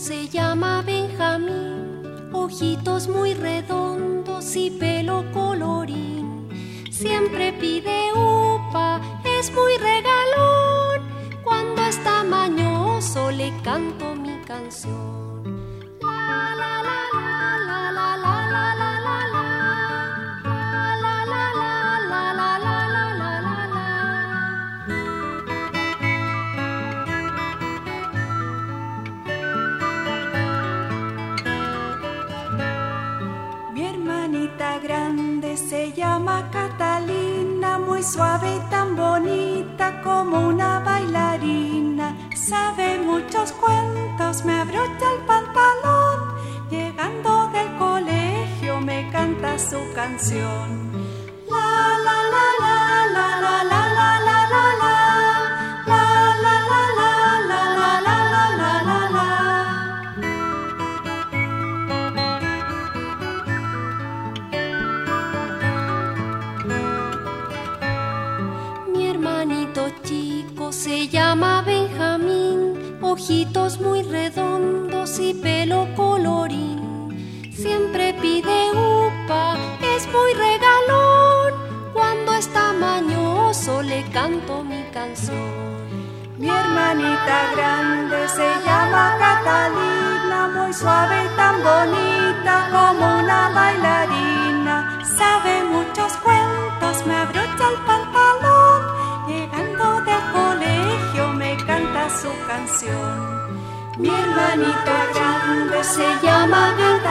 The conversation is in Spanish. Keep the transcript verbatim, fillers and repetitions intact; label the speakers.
Speaker 1: se llama Benjamín, ojitos muy redondos y pelo colorín. Siempre pide upa, es muy regalón. Cuando está mañoso le canto mi canción. La la la la la la la la la la la. La la la la la la la la la la.
Speaker 2: Mi hermanita grande se llama Catalina, muy suave y tan bonita como una bailarina. Sabe muchos cuentos, me abrocha el pantalón. Llegando del colegio me canta su canción. La la la la la la la la la la la. La la la la la la la la la la.
Speaker 1: Mi hermanito chico se llama Benjamín, ojitos muy redondos y pelo colorín. Siempre pide upa, es muy regalón. Cuando está mañoso le canto mi canción.
Speaker 2: Mi hermanita grande se llama Catalina, muy suave y tan bonita como una bailarina. Sabe muchos cuentos, me abrocha el pantalón. Llegando del colegio me canta su canción.
Speaker 1: Mi hermanita grande se llama Benjamín,